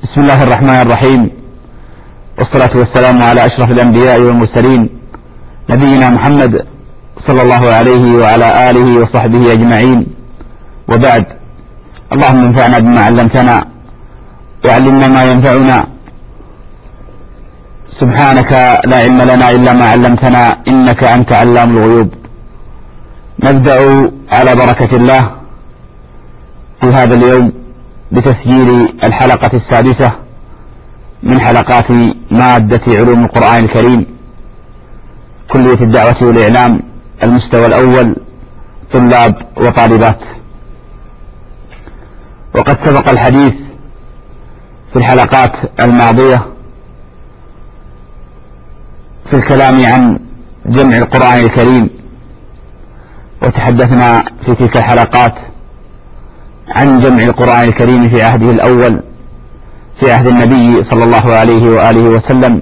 بسم الله الرحمن الرحيم، والصلاة والسلام على أشرف الأنبياء والمرسلين نبينا محمد صلى الله عليه وعلى آله وصحبه أجمعين، وبعد. اللهم انفعنا بما علمتنا وعلمنا ما ينفعنا. سبحانك لا علم لنا إلا ما علمتنا إنك أنت علام الغيوب. نبدأ على بركة الله في هذا اليوم بتسجيل الحلقة السادسة من حلقات مادة علوم القرآن الكريم، كلية الدعوة والإعلام، المستوى الأول، طلاب وطالبات. وقد سبق الحديث في الحلقات الماضية في الكلام عن جمع القرآن الكريم، وتحدثنا في تلك الحلقات عن جمع القرآن الكريم في عهده الأول، في عهد النبي صلى الله عليه وآله وسلم،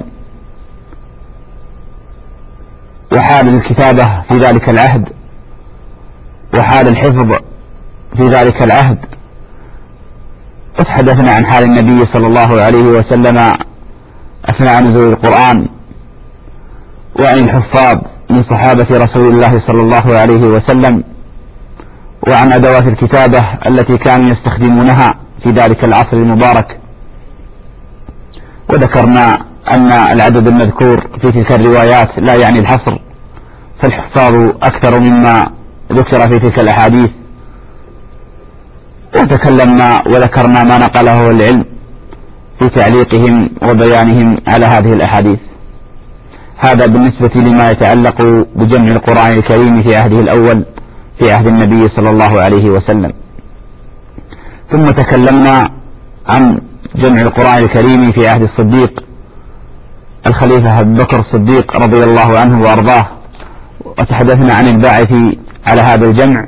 وحال الكتابة في ذلك العهد، وحال الحفظ في ذلك العهد. وتحدثنا عن حال النبي صلى الله عليه وسلم أثناء نزول القرآن، وعن الحفاظ من صحابة رسول الله صلى الله عليه وسلم، وعن أدوات الكتابة التي كانوا يستخدمونها في ذلك العصر المبارك. وذكرنا أن العدد المذكور في تلك الروايات لا يعني الحصر، فالحفاظ أكثر مما ذكر في تلك الأحاديث. وتكلمنا وذكرنا ما نقله العلم في تعليقهم وبيانهم على هذه الأحاديث. هذا بالنسبة لما يتعلق بجمع القرآن الكريم في عهده الأول، في عهد النبي صلى الله عليه وسلم. ثم تكلمنا عن جمع القرآن الكريم في عهد الصديق الخليفة أبي بكر الصديق رضي الله عنه وأرضاه، وتحدثنا عن الباعث على هذا الجمع،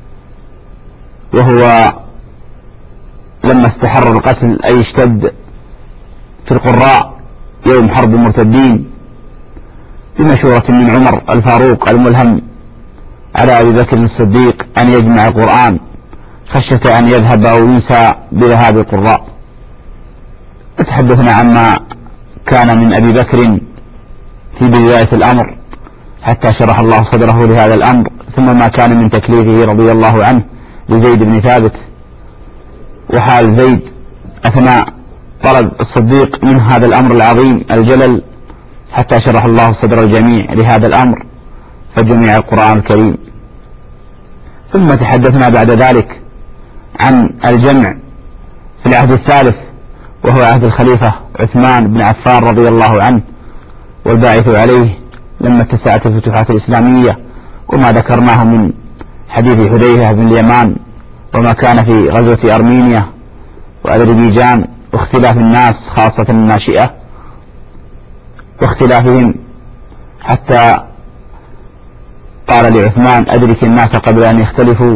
وهو لما استحر القتل أي اشتد في القراء يوم حرب المرتدين، بمشورة من عمر الفاروق الملهم على أبي بكر الصديق أن يجمع القرآن خشية أن يذهب أو ينسى بذهاب القراء. وتحدثنا عما كان من أبي بكر في بداية الأمر حتى شرح الله صدره لهذا الأمر، ثم ما كان من تكليفه رضي الله عنه لزيد بن ثابت، وحال زيد أثناء طلب الصديق من هذا الأمر العظيم الجلل، حتى شرح الله صدر الجميع لهذا الأمر فجمع القرآن الكريم. ثم تحدثنا بعد ذلك عن الجمع في العهد الثالث، وهو عهد الخليفة عثمان بن عفان رضي الله عنه، والباعث عليه لما اتسعت الفتوحات الإسلامية، وما ذكرناه من حديث حذيفة بن اليمان، وما كان في غزوة أرمينيا وأذربيجان، واختلاف الناس خاصة الناشئة واختلافهم، حتى قال لعثمان أدرك الناس قبل أن يختلفوا،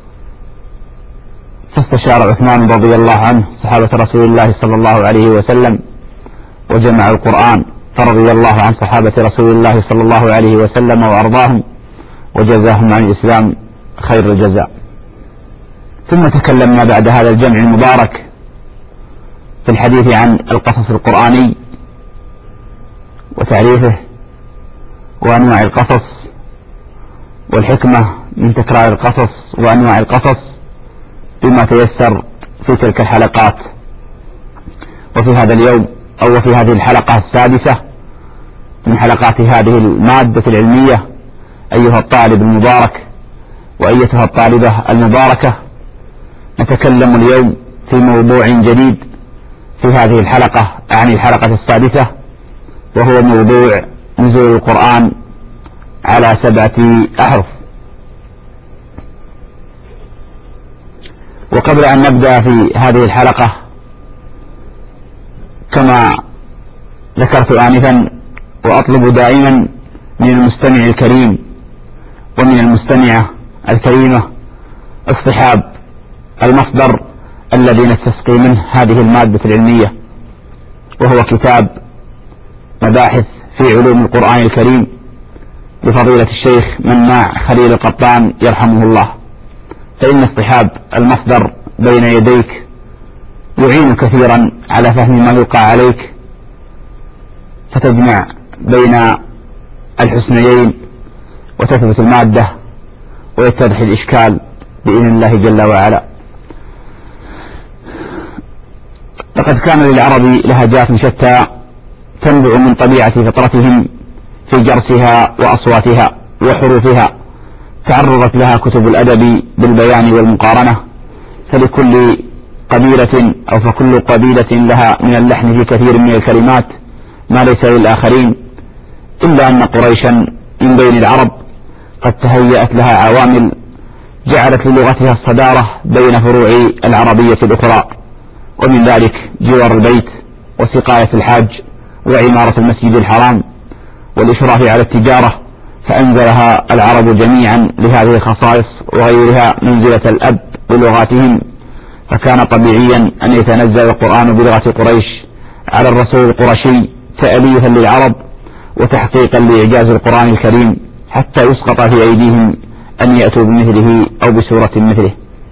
فاستشار عثمان رضي الله عنه صحابة رسول الله صلى الله عليه وسلم وجمع القرآن، فرضي الله عن صحابة رسول الله صلى الله عليه وسلم وأرضاهم وجزاهم عن الإسلام خير الجزاء. ثم تكلمنا بعد هذا الجمع المبارك في الحديث عن القصص القرآني وتعريفه وأنواع القصص، والحكمة من تكرار القصص وأنواع القصص بما تيسر في تلك الحلقات. وفي هذا اليوم أو في هذه الحلقة السادسة من حلقات هذه المادة العلمية، أيها الطالب المبارك وأيتها الطالبة المباركة، نتكلم اليوم في موضوع جديد في هذه الحلقة عن الحلقة السادسة، وهو موضوع نزول القرآن على 7 أحرف. وقبل أن نبدأ في هذه الحلقة، كما ذكرت آنفا وأطلب دائما من المستمع الكريم ومن المستمعة الكريمة اصطحاب المصدر الذي نستسقي منه هذه المادة العلمية، وهو كتاب مباحث في علوم القرآن الكريم لفضيلة الشيخ مناع خليل القطان يرحمه الله. فإن اصطحاب المصدر بين يديك يعين كثيرا على فهم ما يلقى عليك، فتجمع بين الحسنيين وتثبت المادة ويتضح الإشكال بإذن الله جل وعلا. لقد كان للعرب لهجات شتى تنبع من طبيعة فطرتهم في جرسها وأصواتها وحروفها، تعرضت لها كتب الأدب بالبيان والمقارنة، فكل قبيلة لها من اللحن في كثير من الكلمات ما ليس للآخرين، إلا أن قريشا من بين العرب قد تهيأت لها عوامل جعلت للغتها الصدارة بين فروع العربية الأخرى، ومن ذلك جوار البيت وسقاية الحاج وعمارة المسجد الحرام والإشراف على التجارة، فأنزلها العرب جميعا لهذه الخصائص وغيرها منزلة الأب بلغاتهم، فكان طبيعيا أن يتنزل القرآن بلغة قريش على الرسول القرشي تأليفا للعرب وتحقيقا لإعجاز القرآن الكريم، حتى يسقط في أيديهم أن يأتوا بمثله أو بسورة مثله.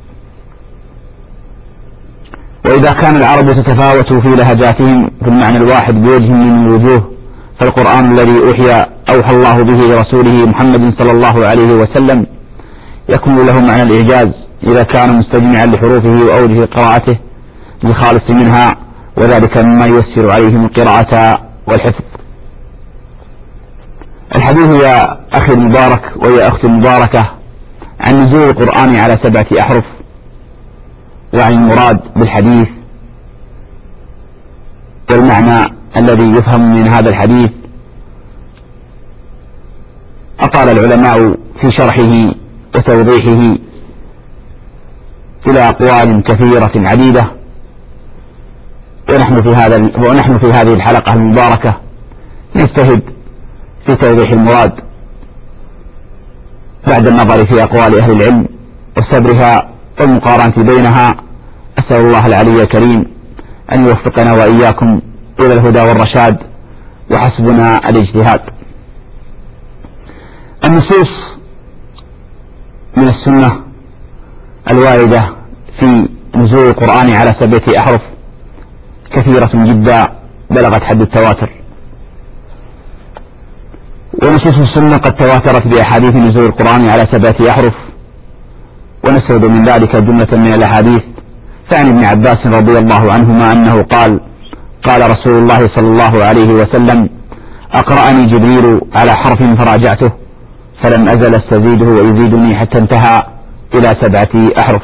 وإذا كان العرب تتفاوت في لهجاتهم في المعنى الواحد بوجه من الوجوه، فالقرآن الذي أوحى الله به لرسوله محمد صلى الله عليه وسلم يكون له معنى الإعجاز إذا كان مستجمعا لحروفه وأوجه قراءته للخالص منها، وذلك مما ييسر عليهم القراءة والحفظ. الحديث يا أخي المبارك ويا أختي المباركة عن نزول القرآن على 7 أحرف، وعن المراد بالحديث والمعنى الذي يفهم من هذا الحديث. أطال العلماء في شرحه وتوضيحه إلى أقوال كثيرة عديدة، ونحن في هذه الحلقة المباركة نجتهد في توضيح المراد بعد النظر في أقوال أهل العلم وسبرها والمقارنة بينها. أسأل الله العلي الكريم أن يوفقنا وإياكم إلى الهدى والرشاد، وحسبنا الاجتهاد. النصوص من السنة الواردة في نزول القرآن على 7 أحرف كثيرة جدا بلغت حد التواتر، ونصوص السنة قد تواترت بأحاديث نزول القرآن على 7 أحرف، ونسرد من ذلك جملة من الأحاديث. فعن ابن عباس رضي الله عنهما أنه قال رسول الله صلى الله عليه وسلم: أقرأني جبريل على حرف فراجعته فلم أزل استزيده ويزيدني حتى انتهى إلى 7 أحرف.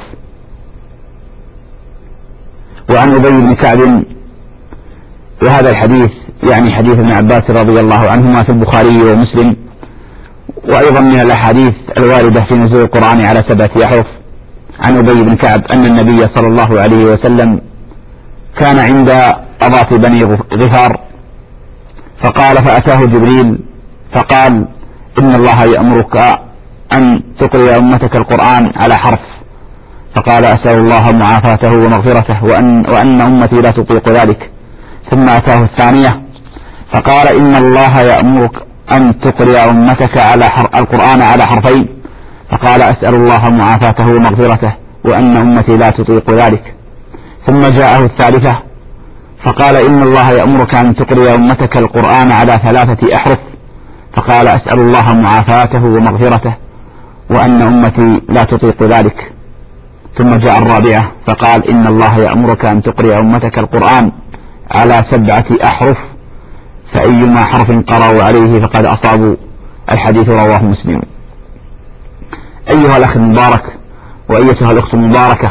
وعن أبي بن كعب، وهذا الحديث يعني حديث ابن عباس رضي الله عنهما في البخاري ومسلم، وأيضا من الأحاديث الواردة في نزول القرآن على 7 أحرف. عن أبي بن كعب أن النبي صلى الله عليه وسلم كان عند أضاف بني غفار، فأتاه جبريل فقال: إن الله يأمرك أن تقرئ أمتك القرآن على حرف. فقال: أسأل الله معافاته ومغفرته وأن أمتي لا تطيق ذلك. ثم أتاه الثانية فقال: إن الله يأمرك أن تقرئ أمتك القرآن على حرفين. فقال: أسأل الله معافاته ومغفرته وأن أمتي لا تطيق ذلك. ثم جاءه الثالثة فقال: إن الله يأمرك أن تقرئ أمتك القرآن على 3 أحرف. فقال: أسأل الله معافاته ومغفرته وأن أمتي لا تطيق ذلك. ثم جاء الرابعة فقال: إن الله يأمرك أن تقرئ أمتك القرآن على 7 أحرف، فأيما حرف قرأوا عليه فقد أصابوا. الحديث رواه مسلم. أيها الأخ المبارك وأيتها الأخت المباركة،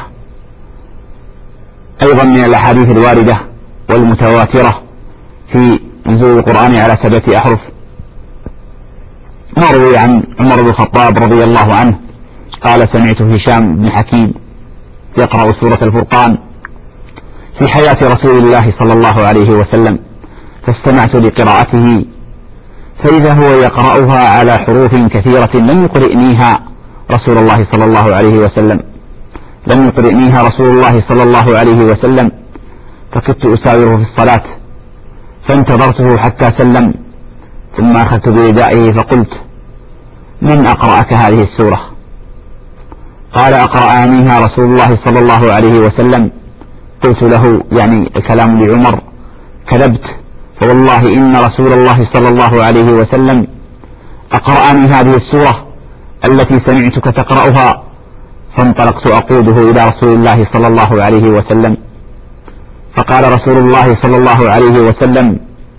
أيضا من الأحاديث الواردة والمتواترة في نزول القرآن على 7 أحرف ما روي عن عمر بن الخطاب رضي الله عنه قال: سمعت هشام بن حكيم يقرأ سورة الفرقان في حياة رسول الله صلى الله عليه وسلم، فاستمعت لقراءته فإذا هو يقرأها على حروف كثيرة لم يقرئنيها رسول الله صلى الله عليه وسلم، فكدت أساوره في الصلاة، فانتظرته حتى سلم، ثم أخذت بردائه فقلت: من أقرأك هذه السورة؟ قال: أقرأنيها رسول الله صلى الله عليه وسلم. قلت له يعني الكلام لعمر: كذبت، فوالله إن رسول الله صلى الله عليه وسلم أقرأني هذه السورة التي سمعتك تقرأها. فانطلقت أقوده إلى رسول الله صلى الله عليه وسلم، فقال رسول الله صلى الله عليه وسلم،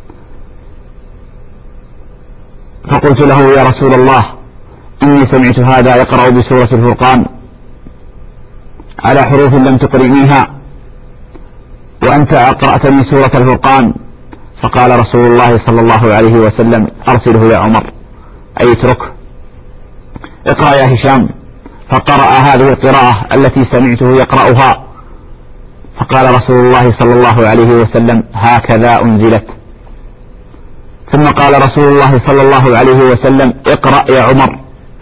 فقلت له: يا رسول الله، إني سمعت هذا يقرأ بسورة الفرقان على حروف لم تقرئنيها، وأنت أقرأتني سورة الفرقان. فقال رسول الله صلى الله عليه وسلم: أرسله يا عمر، أي اتركه، اقرأ يا هشام. فقرأ هذه القراءة التي سمعته يقرأها، فقال رسول الله صلى الله عليه وسلم: هكذا أنزلت. ثم قال رسول الله صلى الله عليه وسلم: اقرأ يا عمر.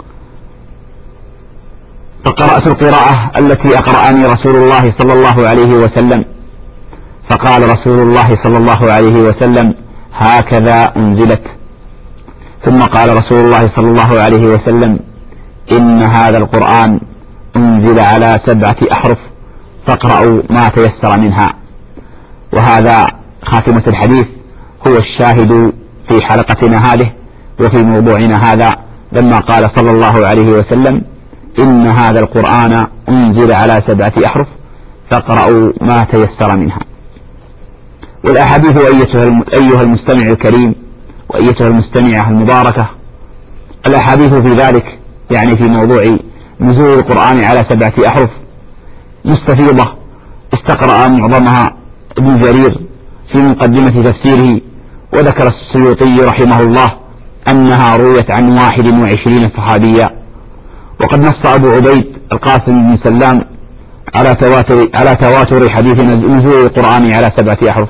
فقرأت القراءة التي أقرأني رسول الله صلى الله عليه وسلم، فقال رسول الله صلى الله عليه وسلم: هكذا أنزلت. ثم قال رسول الله صلى الله عليه وسلم: إن هذا القرآن أنزل على 7 أحرف، فاقرأوا ما تيسر منها. وهذا خاتمة الحديث هو الشاهد في حلقتنا هذه وفي موضوعنا هذا، لما قال صلى الله عليه وسلم: إن هذا القرآن أنزل على 7 أحرف، فاقرأوا ما تيسر منها. والأحاديث أيها المستمع الكريم وأيتها المستمعة المباركة، الأحاديث في ذلك يعني في موضوع نزول القرآن على 7 أحرف مستفيضة، استقرأ معظمها ابن جرير في مقدمة تفسيره، وذكر السيوطي رحمه الله أنها رويت عن 21 صحابيا. وقد نص أبو عبيد القاسم بن سلام على تواتر حديث نزول القرآن على 7 أحرف.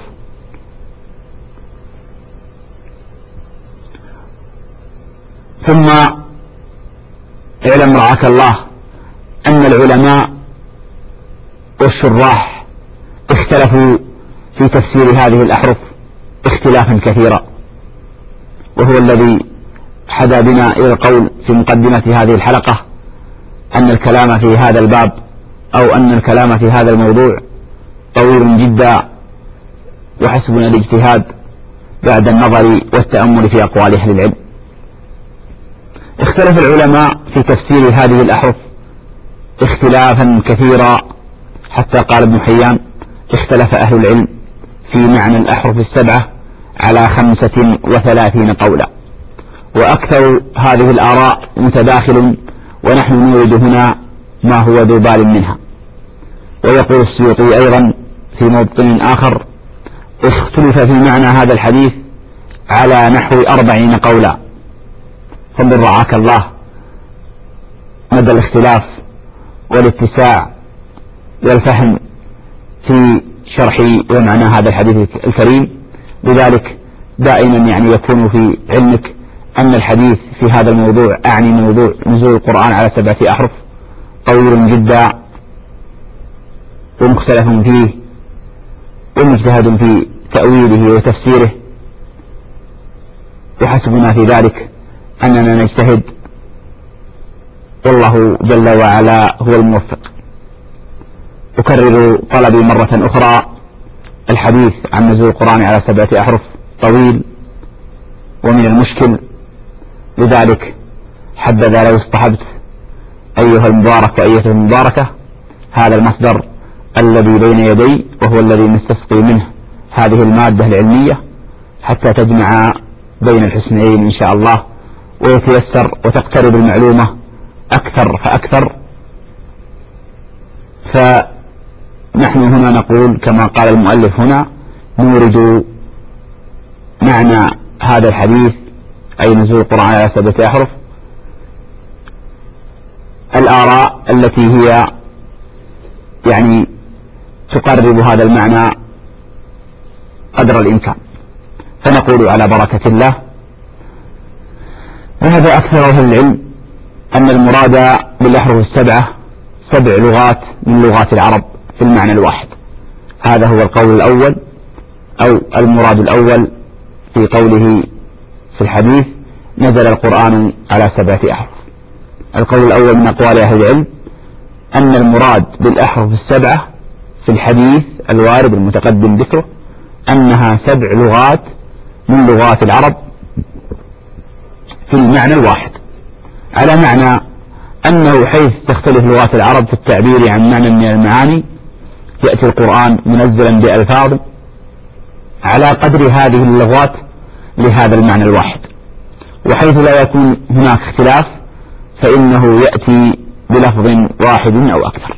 ثم اعلم رعاك الله أن العلماء والشراح اختلفوا في تفسير هذه الأحرف اختلافا كثيرا، وهو الذي حدا بنا إلى القول في مقدمة هذه الحلقة أن الكلام في هذا الباب أو أن الكلام في هذا الموضوع طويل جدا، وحسبنا الاجتهاد بعد النظر والتأمل في أقوال أهل العلم. اختلف العلماء في تفسير هذه الأحرف اختلافا كثيرا، حتى قال ابن حيان: اختلف أهل العلم في معنى الأحرف 7 على 35 قولا، وأكثر هذه الآراء متداخل، ونحن نورد هنا ما هو ذو بال منها. ويقول السيوطي أيضا في موطن آخر: اختلف في معنى هذا الحديث على نحو 40 قولا. فانظر رعاك الله مدى الاختلاف والاتساع والفهم في شرح ومعنى هذا الحديث الكريم. لذلك دائما يعني يكون في علمك أن الحديث في هذا الموضوع، أعني موضوع نزول القرآن على 7 أحرف، طويل جدا ومختلف فيه ومجتهد في تأويله وتفسيره، وحسبنا في ذلك أننا نجتهد، والله جل وعلا هو الموفق. أكرر طلبي مرة أخرى: الحديث عن نزول القرآن على 7 أحرف طويل ومن المشكل، لذلك حبذا لو اصطحبت أيها المبارك وأيتها المباركة هذا المصدر الذي بين يدي، وهو الذي نستسقي منه هذه المادة العلمية، حتى تجمع بين الحسنين إن شاء الله، ويتيسر وتقترب المعلومة أكثر فأكثر. فنحن هنا نقول كما قال المؤلف هنا: نورد معنى هذا الحديث أي نزول القرآن على 7 أحرف، الآراء التي هي يعني تقرب هذا المعنى قدر الإمكان. فنقول على بركة الله: وهذا أكثر أهل العلم أن المراد بالأحرف 7 7 لغات من لغات العرب في المعنى الواحد. هذا هو القول الأول أو المراد الأول في قوله في الحديث: نزل القرآن على 7 أحرف. القول الأول من أقوال أهل العلم أن المراد بالأحرف 7 في الحديث الوارد المتقدم ذكره أنها 7 لغات من لغات العرب في المعنى الواحد، على معنى أنه حيث تختلف لغات العرب في التعبير عن معنى من المعاني يأتي القرآن منزلا بألفاظ على قدر هذه اللغات لهذا المعنى الواحد، وحيث لا يكون هناك اختلاف فإنه يأتي بلفظ واحد أو أكثر.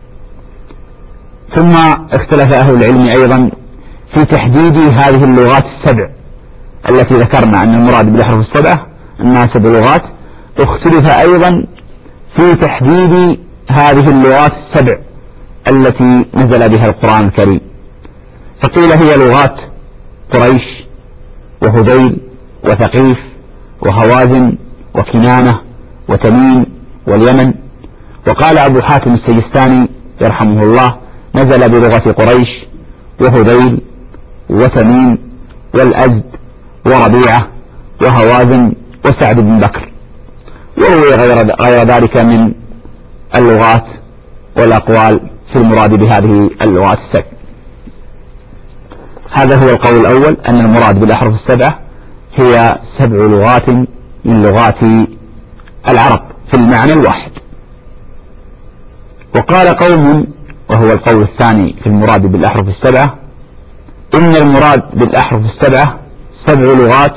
ثم اختلف أهل العلم أيضا في تحديد هذه اللغات 7 التي ذكرنا أن المراد بالأحرف 7 أنها 7 لغات. اختلف أيضا في تحديد هذه اللغات 7 التي نزل بها القرآن الكريم، فقيل هي لغات قريش وهذيل وثقيف وهوازن وكنانة وتميم واليمن. وقال أبو حاتم السجستاني يرحمه الله نزل بلغة قريش وهذيل وتميم والأزد وربيعة وهوازن وسعد بن بكر، وروي غير ذلك من اللغات والأقوال في المراد بهذه اللغات 7. هذا هو القول الأول، أن المراد بالأحرف 7 هي 7 لغات من لغات العرب في المعنى الواحد. وقال قوم، وهو القول الثاني في المراد بالأحرف 7، إن المراد بالأحرف 7 7 لغات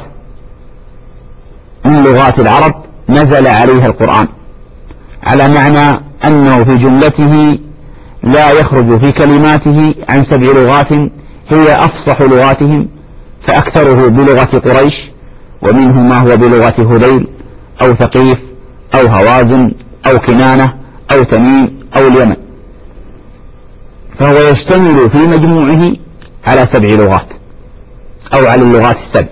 من لغات العرب نزل عليها القرآن، على معنى أنه في جملته لا يخرج في كلماته عن 7 لغات هي أفصح لغاتهم، فأكثره بلغة قريش، ومنه ما هو بلغة هذيل أو ثقيف أو هوازن أو كنانة أو تميم أو اليمن، فهو يشتمل في مجموعه على 7 لغات أو على اللغات 7.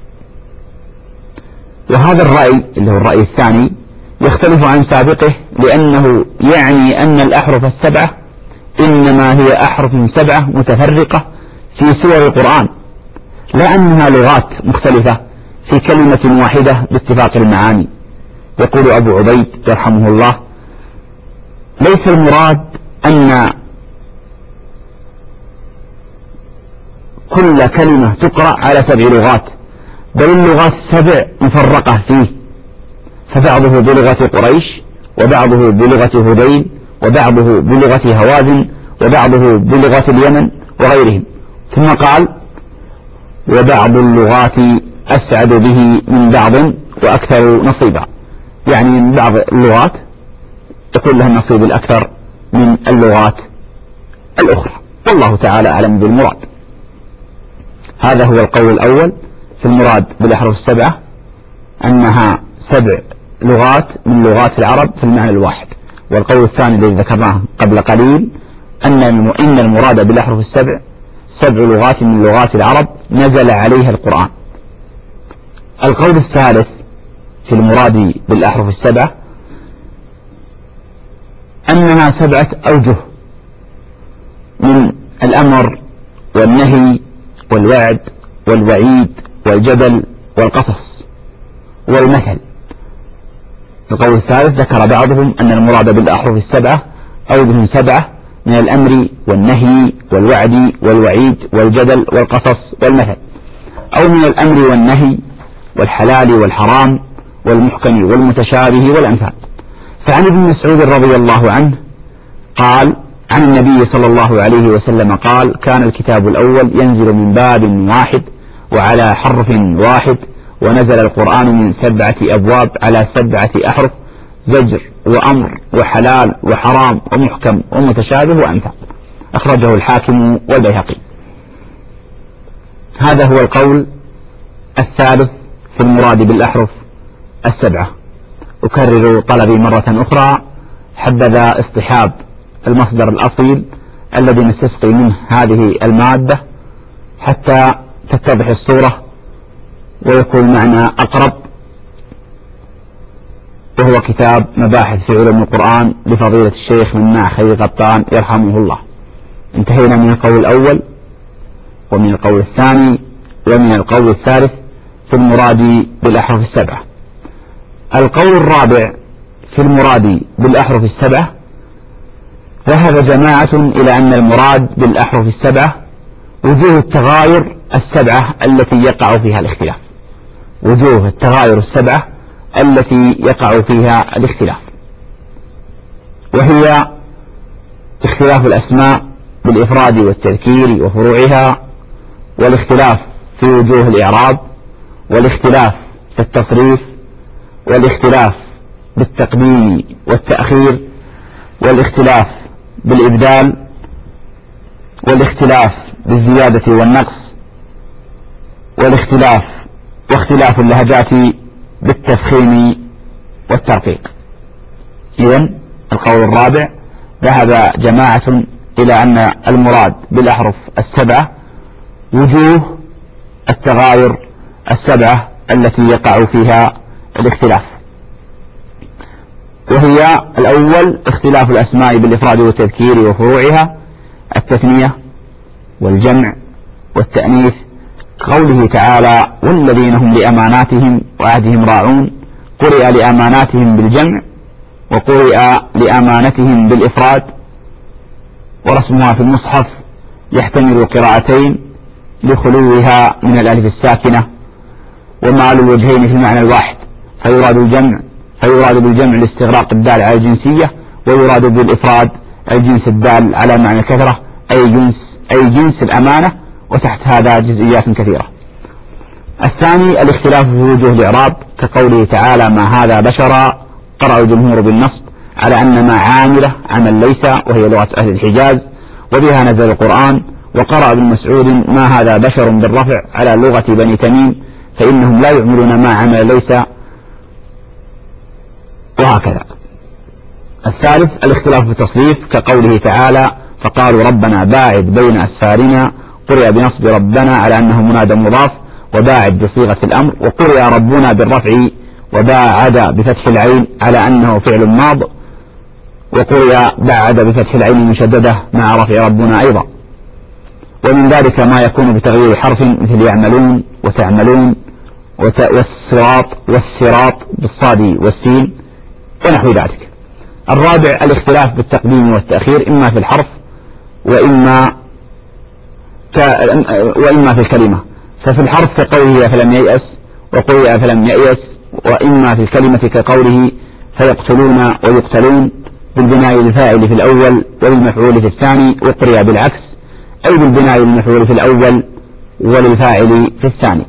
وهذا الرأي اللي هو الرأي الثاني يختلف عن سابقه، لأنه يعني أن الأحرف 7 إنما هي أحرف 7 متفرقة في سور القرآن، لا أنها لغات مختلفة في كلمة واحدة باتفاق المعاني. يقول أبو عبيد يرحمه الله ليس المراد أن كل كلمة تقرأ على 7 لغات، بل اللغات 7 مفرقة فيه، فبعضه بلغة قريش وبعضه بلغة هذيل وبعضه بلغة هوازن وبعضه بلغة اليمن وغيرهم. ثم قال وبعض اللغات أسعد به من بعض وأكثر نصيبا، يعني من بعض اللغات يكون لها النصيب الأكثر من اللغات الأخرى، والله تعالى أعلم بالمراد. هذا هو القول الأول في المراد بالأحرف 7 أنها 7 لغات من لغات العرب في المعنى الواحد. والقول الثاني الذي ذكرناه قبل قليل أن المراد بالأحرف 7 7 لغات من لغات العرب نزل عليها القرآن. القول الثالث في المراد بالأحرف 7 أنها 7 أوجه من الأمر والنهي والوعد والوعيد والجدل والقصص والمثل. القول الثالث ذكر بعضهم أن المراد بالأحرف 7 أوجه 7 من الأمر والنهي والوعد والوعيد والجدل والقصص والمثل، أو من الأمر والنهي والحلال والحرام والمحكم والمتشابه والأمثال. فعن ابن مسعود رضي الله عنه قال عن النبي صلى الله عليه وسلم قال كان الكتاب الأول ينزل من باب واحد وعلى حرف واحد، ونزل القرآن من 7 أبواب على 7 أحرف، زجر وأمر وحلال وحرام ومحكم ومتشابه وأمثال. أخرجه الحاكم والبيهقي. هذا هو القول الثالث في المراد بالأحرف 7. أكرر طلبي مرة أخرى حبذا اصطحاب المصدر الأصيل الذي نستسقي منه هذه المادة حتى تتضح الصورة ويكون معنى أقرب، وهو كتاب مباحث في علوم القرآن لفضيلة الشيخ مناع خليل قطان يرحمه الله. انتهينا من القول الأول ومن القول الثاني ومن القول الثالث في المراد بالأحرف 7. القول الرابع في المراد بالأحرف 7 ذهب جماعة إلى أن المراد بالأحرف السبعة وجوه التغاير السبعة التي يقع فيها الاختلاف، وجوه التغاير السبعة التي يقع فيها الاختلاف، وهي اختلاف الأسماء بالإفراد والتذكير وفروعها، والاختلاف في وجوه الإعراب، والاختلاف في التصريف، والاختلاف بالتقديم والتأخير، والاختلاف بالإبدال، والاختلاف بالزيادة والنقص، واختلاف اللهجات بالتفخيم والترقيق. إذن القول الرابع ذهب جماعة إلى أن المراد بالأحرف السبعة وجوه التغاير السبعة التي يقع فيها الاختلاف، وهي الأول اختلاف الأسماء بالإفراد والتذكير وفروعها، التثنية والجمع والتأنيث، قوله تعالى والذين هم لأماناتهم وعهدهم راعون، قرئ لأماناتهم بالجمع وقرئ لأمانتهم بالإفراد، ورسمها في المصحف يحتمل قراءتين لخلوها من الألف الساكنة ومع الوجهين في المعنى الواحد، فيراد بالجمع الاستغراق الدال على الجنسية، ويراد بالإفراد الجنس الدال على معنى الكثرة أي جنس الأمانة، وتحت هذا جزئيات كثيرة. الثاني الاختلاف في وجوه الإعراب، كقوله تعالى ما هذا بشرا، قرأ الجمهور بالنصب على أن ما عاملة عمل ليس، وهي لغة أهل الحجاز وبها نزل القرآن، وقرأ ابن مسعود ما هذا بشر بالرفع على لغة بني تميم فإنهم لا يعملون ما عمل ليس، وهكذا. الثالث الاختلاف في التصريف، كقوله تعالى فقالوا ربنا باعد بين أسفارنا، قرئ بنصب ربنا على أنه منادى مضاف وباعد بصيغة الأمر، وقرئ ربنا بالرفع وباعد بفتح العين على أنه فعل ماض، وقرئ بعد بفتح العين المشددة مع رفع ربنا أيضا. ومن ذلك ما يكون بتغيير حرف مثل يعملون وتعملون والصراط بالصاد والسين ونحو ذلك. الرابع الاختلاف بالتقديم والتأخير، إما في الحرف وإما في الكلمة، ففي الحرف كقوله فلم ييأس وقرئ فلم يأيس، وإما في الكلمة كقوله فيقتلون ويقتلون بالبناء للفاعل في الأول وللمفعول في الثاني، وقرئ بالعكس أي بالبناء للمفعول في الأول وللفاعل في الثاني.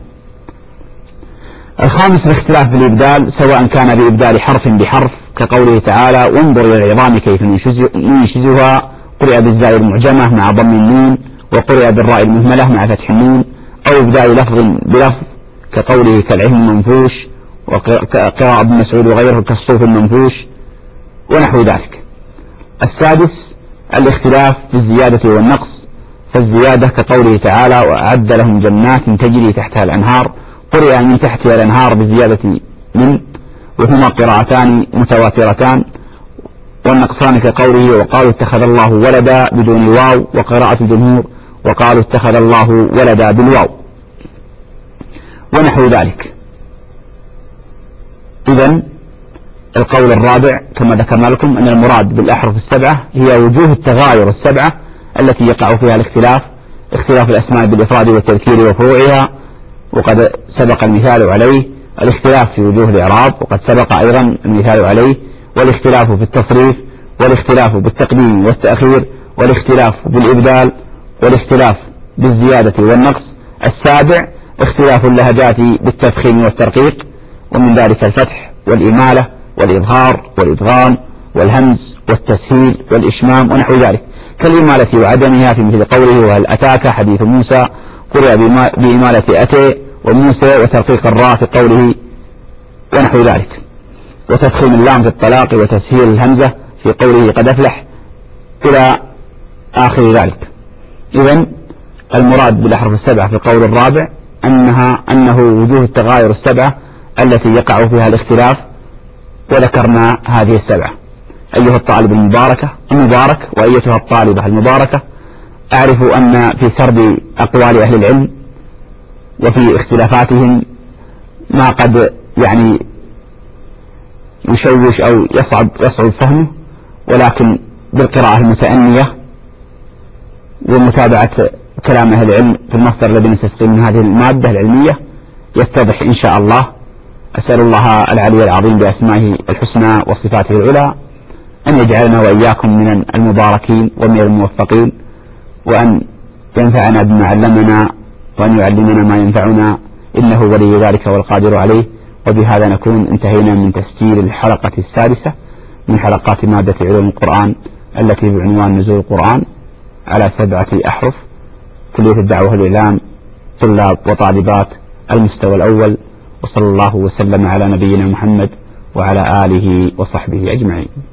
الخامس الاختلاف بالإبدال، سواء كان بإبدال حرف بحرف كقوله تعالى وانظر إلى العظام كيف ننشزها، قرئ بالزاء المعجمة مع ضم النون، وقرئ بالراء المهملة مع فتح النون، أو إبدال لفظ بلفظ كقوله كالعهن المنفوش، وقراءة ابن مسعود وغيره كالصوف المنفوش ونحو ذلك. السادس الاختلاف بالزيادة والنقص، فالزيادة كقوله تعالى وأعد لهم جنات تجري تحتها الأنهار، قرئ من تحتها الأنهار بزيادة من، وهما قراءتان متواترتان. والنقصان كقوله وقالوا اتخذ الله ولدا بدون واو، وقراءة الجمهور وقالوا اتخذ الله ولدا بالواو ونحو ذلك. إذن القول الرابع كما ذكرنا لكم أن المراد بالأحرف السبعة هي وجوه التغاير السبعة التي يقع فيها الاختلاف، اختلاف الأسماء بالإفراد والتذكير وفروعها وقد سبق المثال عليه، الاختلاف في وجوه الإعراب وقد سبق أيضا المثال عليه، والاختلاف في التصريف، والاختلاف بالتقديم والتأخير، والاختلاف بالإبدال، والاختلاف بالزيادة والنقص. السابع اختلاف اللهجات بالتفخيم والترقيق، ومن ذلك الفتح والإمالة والإظهار والإدغام والهمز والتسهيل والإشمام ونحو ذلك، كالإمالة وعدمها في مثل قوله وهل أتاك حديث موسى، قرئ بإمالة أتي وموسى وترقيق الراء في قوله ونحو ذلك، وتفخيم اللام في الطلاق وتسهيل الهمزة في قوله قد أفلح إلى آخر ذلك. إذن المراد بالأحرف السبعة في القول الرابع أنه وجوه التغاير السبعة التي يقع فيها الاختلاف، وذكرنا هذه السبعة. أيها الطالب المبارك وأيتها الطالبة المباركة، أعرف أن في سرد أقوال أهل العلم وفي اختلافاتهم ما قد يشوش أو يصعب فهمه، ولكن بالقراءة المتأنية ومتابعة كلام أهل العلم في المصدر الذي نستسقي من هذه المادة العلمية يتضح إن شاء الله. أسأل الله العلي العظيم بأسمائه الحسنى وصفاته العلى أن يجعلنا وإياكم من المباركين ومن الموفقين، وأن ينفعنا بما علمنا، وأن يعلمنا ما ينفعنا، إنه ولي ذلك والقادر عليه. وبهذا نكون انتهينا من تسجيل الحلقة السادسة من حلقات مادة علوم القرآن التي بعنوان نزول القرآن على 7 أحرف، كلية الدعوة والإعلام، طلاب وطالبات المستوى الأول. وصلى الله وسلم على نبينا محمد وعلى آله وصحبه أجمعين.